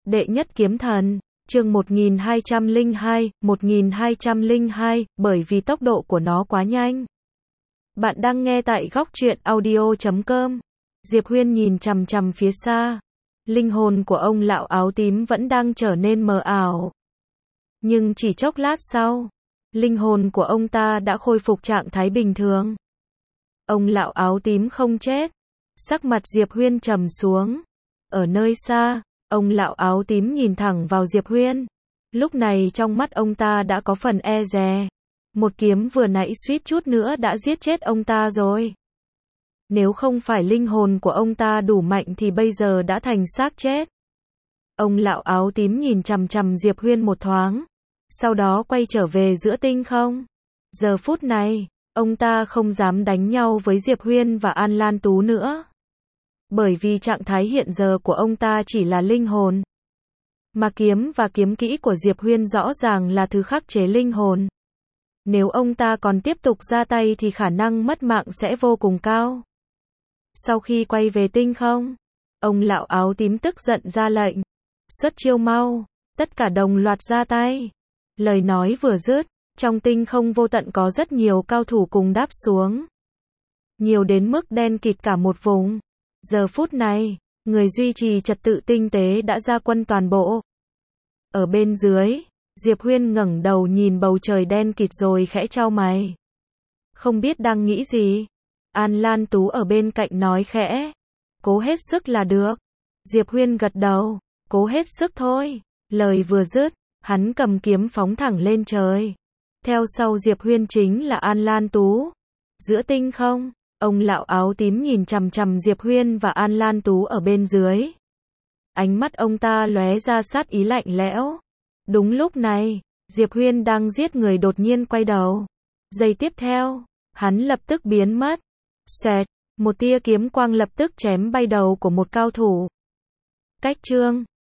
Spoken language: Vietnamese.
Đệ nhất kiếm thần, chương 1202, bởi vì tốc độ của nó quá nhanh. Bạn đang nghe tại góc truyện audio.com. Diệp Huyên nhìn chằm chằm phía xa. Linh hồn của ông lão áo tím vẫn đang trở nên mờ ảo. Nhưng chỉ chốc lát sau, linh hồn của ông ta đã khôi phục trạng thái bình thường. Ông lão áo tím không chết. Sắc mặt Diệp Huyên trầm xuống. Ở nơi xa, ông lão áo tím nhìn thẳng vào Diệp Huyên. Lúc này trong mắt ông ta đã có phần e dè. Một kiếm vừa nãy suýt chút nữa đã giết chết ông ta rồi. Nếu không phải linh hồn của ông ta đủ mạnh thì bây giờ đã thành xác chết. Ông lão áo tím nhìn chằm chằm Diệp Huyên một thoáng. Sau đó quay trở về giữa tinh không. Giờ phút này, ông ta không dám đánh nhau với Diệp Huyên và An Lan Tú nữa. Bởi vì trạng thái hiện giờ của ông ta chỉ là linh hồn. Mà kiếm và kiếm kỹ của Diệp Huyên rõ ràng là thứ khắc chế linh hồn. Nếu ông ta còn tiếp tục ra tay thì khả năng mất mạng sẽ vô cùng cao. Sau khi quay về tinh không, ông lão áo tím tức giận ra lệnh. Xuất chiêu mau, tất cả đồng loạt ra tay. Lời nói vừa dứt, trong tinh không vô tận có rất nhiều cao thủ cùng đáp xuống. Nhiều đến mức đen kịt cả một vùng. Giờ phút này, người duy trì trật tự tinh tế đã ra quân toàn bộ. Ở bên dưới, Diệp Huyên ngẩng đầu nhìn bầu trời đen kịt rồi khẽ chau mày. Không biết đang nghĩ gì. An Lan Tú ở bên cạnh nói khẽ. Cố hết sức là được. Diệp Huyên gật đầu. Cố hết sức thôi. Lời vừa dứt, hắn cầm kiếm phóng thẳng lên trời. Theo sau Diệp Huyên chính là An Lan Tú. Giữa tinh không, ông lão áo tím nhìn chằm chằm Diệp Huyên và An Lan Tú ở bên dưới. Ánh mắt ông ta lóe ra sát ý lạnh lẽo. Đúng lúc này, Diệp Huyên đang giết người đột nhiên quay đầu. Giây tiếp theo, hắn lập tức biến mất. Xoẹt, một tia kiếm quang lập tức chém bay đầu của một cao thủ. Cách chương